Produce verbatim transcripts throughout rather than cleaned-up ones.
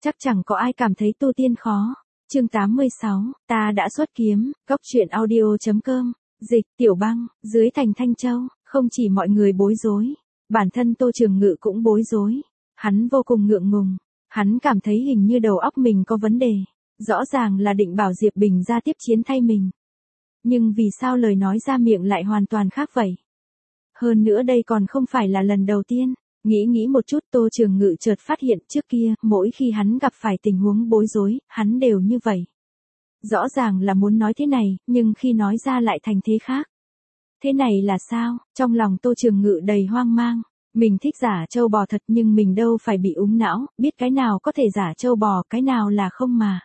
Chắc chẳng có ai cảm thấy tu tiên khó. Chương tám mươi sáu, ta đã xuất kiếm, góc truyện audio.com, dịch, Tiểu Băng, dưới thành Thanh Châu, không chỉ mọi người bối rối, bản thân Tô Trường Ngự cũng bối rối. Hắn vô cùng ngượng ngùng, hắn cảm thấy hình như đầu óc mình có vấn đề, rõ ràng là định bảo Diệp Bình ra tiếp chiến thay mình. Nhưng vì sao lời nói ra miệng lại hoàn toàn khác vậy? Hơn nữa đây còn không phải là lần đầu tiên. Nghĩ nghĩ một chút Tô Trường Ngự chợt phát hiện trước kia, mỗi khi hắn gặp phải tình huống bối rối, hắn đều như vậy. Rõ ràng là muốn nói thế này, nhưng khi nói ra lại thành thế khác. Thế này là sao? Trong lòng Tô Trường Ngự đầy hoang mang. Mình thích giả trâu bò thật nhưng mình đâu phải bị úng não, biết cái nào có thể giả trâu bò, cái nào là không mà.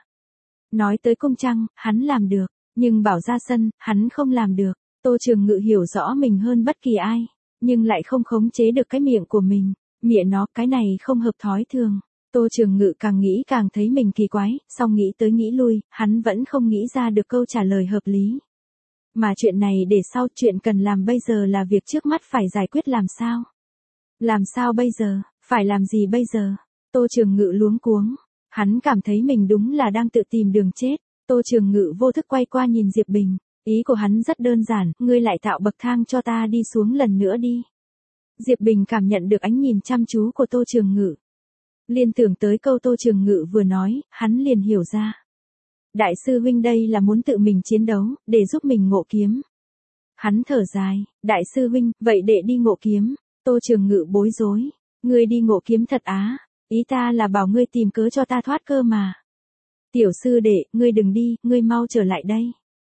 Nói tới cung trăng, hắn làm được, nhưng bảo ra sân, hắn không làm được. Tô Trường Ngự hiểu rõ mình hơn bất kỳ ai. Nhưng lại không khống chế được cái miệng của mình, miệng nó, cái này không hợp thói thường. Tô Trường Ngự càng nghĩ càng thấy mình kỳ quái, xong nghĩ tới nghĩ lui, hắn vẫn không nghĩ ra được câu trả lời hợp lý. Mà chuyện này để sau, chuyện cần làm bây giờ là việc trước mắt phải giải quyết làm sao. Làm sao bây giờ, phải làm gì bây giờ? Tô Trường Ngự luống cuống, hắn cảm thấy mình đúng là đang tự tìm đường chết. Tô Trường Ngự vô thức quay qua nhìn Diệp Bình. Ý của hắn rất đơn giản, ngươi lại tạo bậc thang cho ta đi xuống lần nữa đi. Diệp Bình cảm nhận được ánh nhìn chăm chú của Tô Trường Ngự. Liên tưởng tới câu Tô Trường Ngự vừa nói, hắn liền hiểu ra. Đại sư huynh đây là muốn tự mình chiến đấu, để giúp mình ngộ kiếm. Hắn thở dài, đại sư huynh, vậy đệ đi ngộ kiếm. Tô Trường Ngự bối rối, ngươi đi ngộ kiếm thật á, ý ta là bảo ngươi tìm cớ cho ta thoát cơ mà. Tiểu sư đệ, ngươi đừng đi, ngươi mau trở lại đây.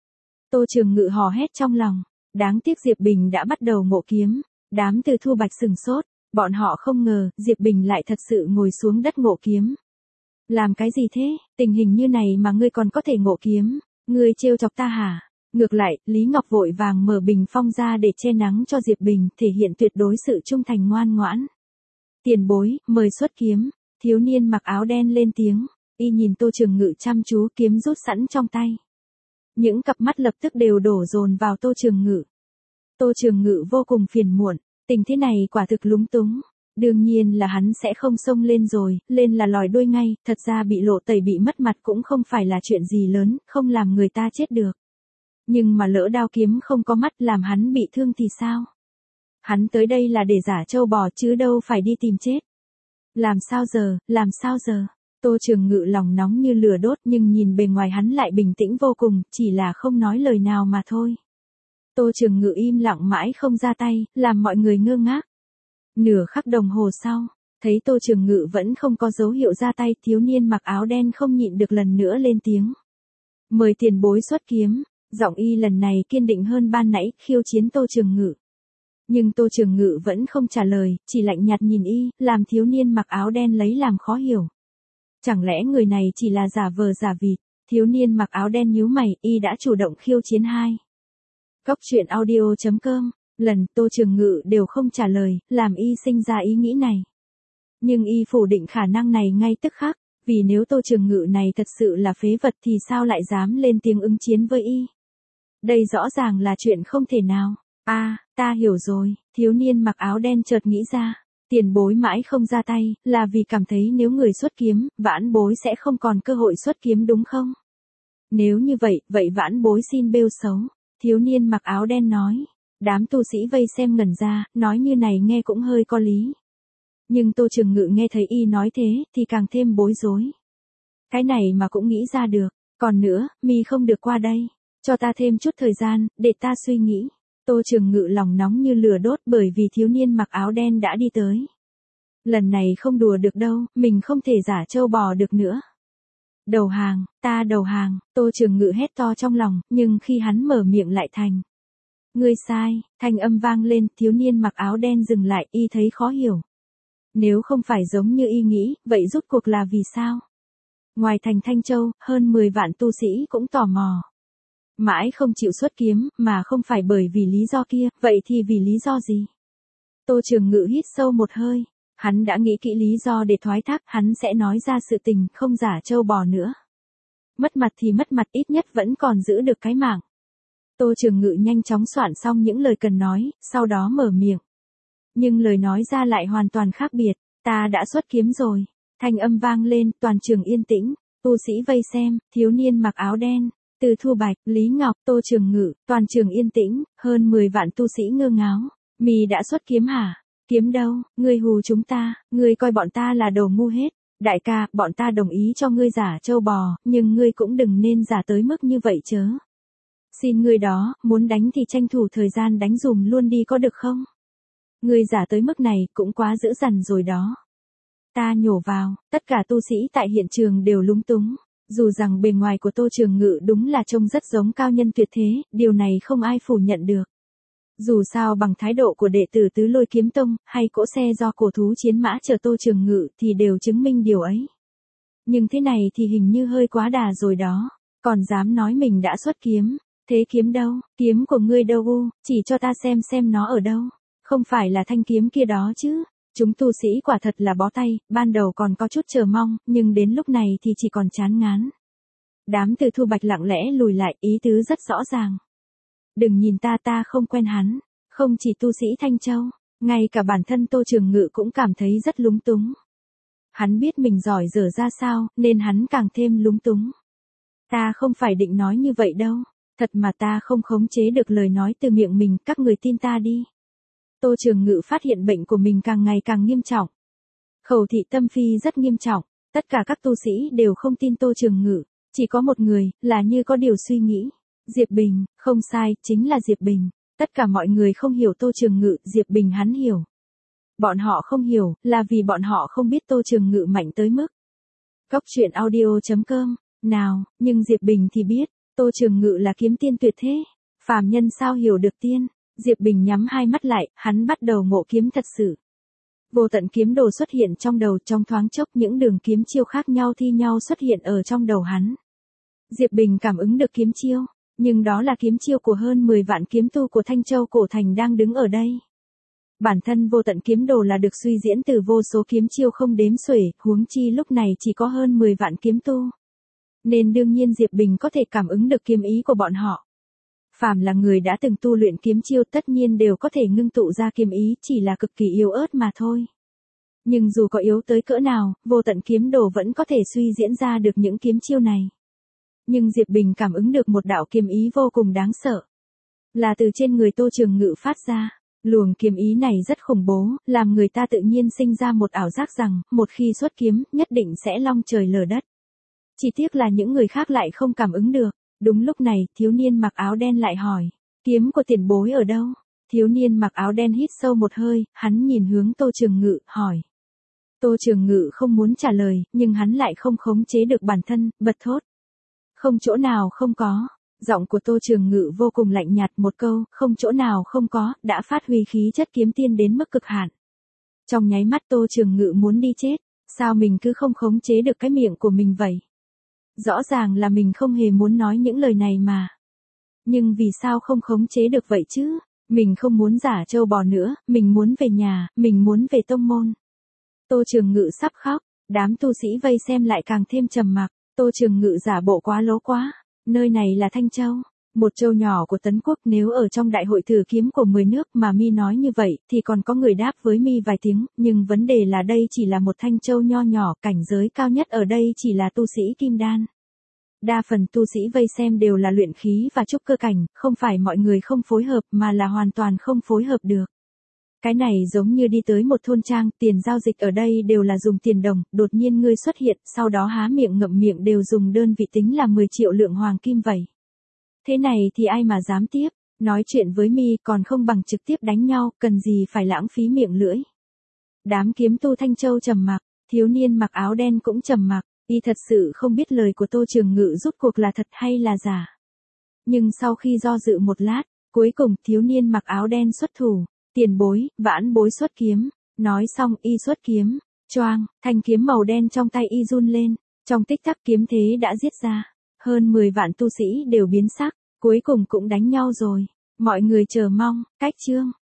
Tô Trường Ngự hò hét trong lòng, đáng tiếc Diệp Bình đã bắt đầu ngộ kiếm, đám Từ Thu Bạch sừng sốt, bọn họ không ngờ Diệp Bình lại thật sự ngồi xuống đất ngộ kiếm. Làm cái gì thế, tình hình như này mà ngươi còn có thể ngộ kiếm, ngươi trêu chọc ta hả? Ngược lại, Lý Ngọc vội vàng mở bình phong ra để che nắng cho Diệp Bình, thể hiện tuyệt đối sự trung thành ngoan ngoãn. Tiền bối, mời xuất kiếm, thiếu niên mặc áo đen lên tiếng, y nhìn Tô Trường Ngự chăm chú, kiếm rút sẵn trong tay. Những cặp mắt lập tức đều đổ dồn vào Tô Trường Ngự. Tô Trường Ngự vô cùng phiền muộn, tình thế này quả thực lúng túng. Đương nhiên là hắn sẽ không xông lên rồi, lên là lòi đuôi ngay, thật ra bị lộ tẩy bị mất mặt cũng không phải là chuyện gì lớn, không làm người ta chết được. Nhưng mà lỡ đao kiếm không có mắt làm hắn bị thương thì sao? Hắn tới đây là để giả trâu bò chứ đâu phải đi tìm chết. Làm sao giờ, làm sao giờ? Tô Trường Ngự lòng nóng như lửa đốt nhưng nhìn bề ngoài hắn lại bình tĩnh vô cùng, chỉ là không nói lời nào mà thôi. Tô Trường Ngự im lặng mãi không ra tay, làm mọi người ngơ ngác. Nửa khắc đồng hồ sau, thấy Tô Trường Ngự vẫn không có dấu hiệu ra tay, thiếu niên mặc áo đen không nhịn được lần nữa lên tiếng. Mời tiền bối xuất kiếm, giọng y lần này kiên định hơn ban nãy, khiêu chiến Tô Trường Ngự. Nhưng Tô Trường Ngự vẫn không trả lời, chỉ lạnh nhạt nhìn y, làm thiếu niên mặc áo đen lấy làm khó hiểu. Chẳng lẽ người này chỉ là giả vờ giả vịt? Thiếu niên mặc áo đen nhíu mày, y đã chủ động khiêu chiến hai. Góc truyện audio.com, lần Tô Trường Ngự đều không trả lời, làm y sinh ra ý nghĩ này. Nhưng y phủ định khả năng này ngay tức khắc, vì nếu Tô Trường Ngự này thật sự là phế vật thì sao lại dám lên tiếng ứng chiến với y? Đây rõ ràng là chuyện không thể nào. A, à, ta hiểu rồi, thiếu niên mặc áo đen chợt nghĩ ra. Tiền bối mãi không ra tay, là vì cảm thấy nếu người xuất kiếm, vãn bối sẽ không còn cơ hội xuất kiếm đúng không? Nếu như vậy, vậy vãn bối xin bêu xấu. Thiếu niên mặc áo đen nói. Đám tu sĩ vây xem ngẩn ra, nói như này nghe cũng hơi có lý. Nhưng Tô Trường Ngự nghe thấy y nói thế, thì càng thêm bối rối. Cái này mà cũng nghĩ ra được. Còn nữa, mi không được qua đây. Cho ta thêm chút thời gian, để ta suy nghĩ. Tô Trường Ngự lòng nóng như lửa đốt bởi vì thiếu niên mặc áo đen đã đi tới. Lần này không đùa được đâu, mình không thể giả trâu bò được nữa. Đầu hàng, ta đầu hàng, Tô Trường Ngự hét to trong lòng, nhưng khi hắn mở miệng lại thành. Ngươi sai, thanh âm vang lên, thiếu niên mặc áo đen dừng lại, y thấy khó hiểu. Nếu không phải giống như y nghĩ, vậy rút cuộc là vì sao? Ngoài thành Thanh Châu, hơn mười vạn tu sĩ cũng tò mò. Mãi không chịu xuất kiếm, mà không phải bởi vì lý do kia, vậy thì vì lý do gì? Tô Trường Ngự hít sâu một hơi, hắn đã nghĩ kỹ lý do để thoái thác, hắn sẽ nói ra sự tình, không giả trâu bò nữa. Mất mặt thì mất mặt, ít nhất vẫn còn giữ được cái mạng. Tô Trường Ngự nhanh chóng soạn xong những lời cần nói, sau đó mở miệng. Nhưng lời nói ra lại hoàn toàn khác biệt, ta đã xuất kiếm rồi. Thanh âm vang lên, toàn trường yên tĩnh, tu sĩ vây xem, thiếu niên mặc áo đen, Từ Thu Bạch, Lý Ngọc, Tô Trường Ngự, toàn trường yên tĩnh, hơn mười vạn tu sĩ ngơ ngáo. Mì đã xuất kiếm hả? Kiếm đâu, ngươi hù chúng ta, ngươi coi bọn ta là đồ ngu hết. Đại ca, bọn ta đồng ý cho ngươi giả trâu bò, nhưng ngươi cũng đừng nên giả tới mức như vậy chớ. Xin ngươi đó, muốn đánh thì tranh thủ thời gian đánh dùm luôn đi có được không? Ngươi giả tới mức này cũng quá dữ dằn rồi đó. Ta nhổ vào, tất cả tu sĩ tại hiện trường đều lúng túng. Dù rằng bề ngoài của Tô Trường Ngự đúng là trông rất giống cao nhân tuyệt thế, điều này không ai phủ nhận được. Dù sao bằng thái độ của đệ tử Tứ Lôi Kiếm Tông, hay cỗ xe do cổ thú chiến mã chở Tô Trường Ngự thì đều chứng minh điều ấy. Nhưng thế này thì hình như hơi quá đà rồi đó, còn dám nói mình đã xuất kiếm. Thế kiếm đâu, kiếm của ngươi đâu u, chỉ cho ta xem xem nó ở đâu. Không phải là thanh kiếm kia đó chứ. Chúng tu sĩ quả thật là bó tay, ban đầu còn có chút chờ mong, nhưng đến lúc này thì chỉ còn chán ngán. Đám Từ Thu Bạch lặng lẽ lùi lại, ý tứ rất rõ ràng. Đừng nhìn ta, ta không quen hắn. Không chỉ tu sĩ Thanh Châu, ngay cả bản thân Tô Trường Ngự cũng cảm thấy rất lúng túng. Hắn biết mình giỏi dở ra sao, nên hắn càng thêm lúng túng. Ta không phải định nói như vậy đâu. Thật mà ta không khống chế được lời nói từ miệng mình, các người tin ta đi. Tô Trường Ngự phát hiện bệnh của mình càng ngày càng nghiêm trọng. Khẩu thị tâm phi rất nghiêm trọng, tất cả các tu sĩ đều không tin Tô Trường Ngự, chỉ có một người, là như có điều suy nghĩ. Diệp Bình, không sai, chính là Diệp Bình. Tất cả mọi người không hiểu Tô Trường Ngự, Diệp Bình hắn hiểu. Bọn họ không hiểu, là vì bọn họ không biết Tô Trường Ngự mạnh tới mức. Góc truyện audio chấm com, nào, nhưng Diệp Bình thì biết, Tô Trường Ngự là kiếm tiên tuyệt thế. Phàm nhân sao hiểu được tiên. Diệp Bình nhắm hai mắt lại, hắn bắt đầu ngộ kiếm thật sự. Vô tận kiếm đồ xuất hiện trong đầu, trong thoáng chốc những đường kiếm chiêu khác nhau thi nhau xuất hiện ở trong đầu hắn. Diệp Bình cảm ứng được kiếm chiêu, nhưng đó là kiếm chiêu của hơn mười vạn kiếm tu của Thanh Châu cổ thành đang đứng ở đây. Bản thân vô tận kiếm đồ là được suy diễn từ vô số kiếm chiêu không đếm xuể, huống chi lúc này chỉ có hơn mười vạn kiếm tu. Nên đương nhiên Diệp Bình có thể cảm ứng được kiếm ý của bọn họ. Phàm là người đã từng tu luyện kiếm chiêu tất nhiên đều có thể ngưng tụ ra kiếm ý, chỉ là cực kỳ yếu ớt mà thôi. Nhưng dù có yếu tới cỡ nào, vô tận kiếm đồ vẫn có thể suy diễn ra được những kiếm chiêu này. Nhưng Diệp Bình cảm ứng được một đạo kiếm ý vô cùng đáng sợ. Là từ trên người Tô Trường Ngự phát ra. Luồng kiếm ý này rất khủng bố, làm người ta tự nhiên sinh ra một ảo giác rằng, một khi xuất kiếm, nhất định sẽ long trời lở đất. Chỉ tiếc là những người khác lại không cảm ứng được. Đúng lúc này, thiếu niên mặc áo đen lại hỏi, kiếm của tiền bối ở đâu? Thiếu niên mặc áo đen hít sâu một hơi, hắn nhìn hướng Tô Trường Ngự, hỏi. Tô Trường Ngự không muốn trả lời, nhưng hắn lại không khống chế được bản thân, bật thốt. Không chỗ nào không có. Giọng của Tô Trường Ngự vô cùng lạnh nhạt, một câu, không chỗ nào không có, đã phát huy khí chất kiếm tiên đến mức cực hạn. Trong nháy mắt Tô Trường Ngự muốn đi chết, sao mình cứ không khống chế được cái miệng của mình vậy? Rõ ràng là mình không hề muốn nói những lời này mà. Nhưng vì sao không khống chế được vậy chứ? Mình không muốn giả trâu bò nữa, mình muốn về nhà, mình muốn về tông môn. Tô Trường Ngự sắp khóc, đám tu sĩ vây xem lại càng thêm trầm mặc. Tô Trường Ngự giả bộ quá lố quá. Nơi này là Thanh Châu, một châu nhỏ của Tấn Quốc, nếu ở trong đại hội thử kiếm của mười nước mà mi nói như vậy thì còn có người đáp với mi vài tiếng, nhưng vấn đề là đây chỉ là một Thanh Châu nho nhỏ, cảnh giới cao nhất ở đây chỉ là tu sĩ kim đan. Đa phần tu sĩ vây xem đều là luyện khí và trúc cơ cảnh, không phải mọi người không phối hợp mà là hoàn toàn không phối hợp được. Cái này giống như đi tới một thôn trang, tiền giao dịch ở đây đều là dùng tiền đồng, đột nhiên ngươi xuất hiện, sau đó há miệng ngậm miệng đều dùng đơn vị tính là mười triệu lượng hoàng kim vậy. Thế này thì ai mà dám tiếp, nói chuyện với mi còn không bằng trực tiếp đánh nhau, cần gì phải lãng phí miệng lưỡi. Đám kiếm tu Thanh Châu trầm mặc, thiếu niên mặc áo đen cũng trầm mặc, y thật sự không biết lời của Tô Trường Ngự rốt cuộc là thật hay là giả. Nhưng sau khi do dự một lát, cuối cùng thiếu niên mặc áo đen xuất thủ. Tiền bối, vãn bối xuất kiếm. Nói xong y xuất kiếm. Choang, thanh kiếm màu đen trong tay y run lên. Trong tích tắc kiếm thế đã giết ra. Hơn mười vạn tu sĩ đều biến sắc. Cuối cùng cũng đánh nhau rồi. Mọi người chờ mong. Cách chương.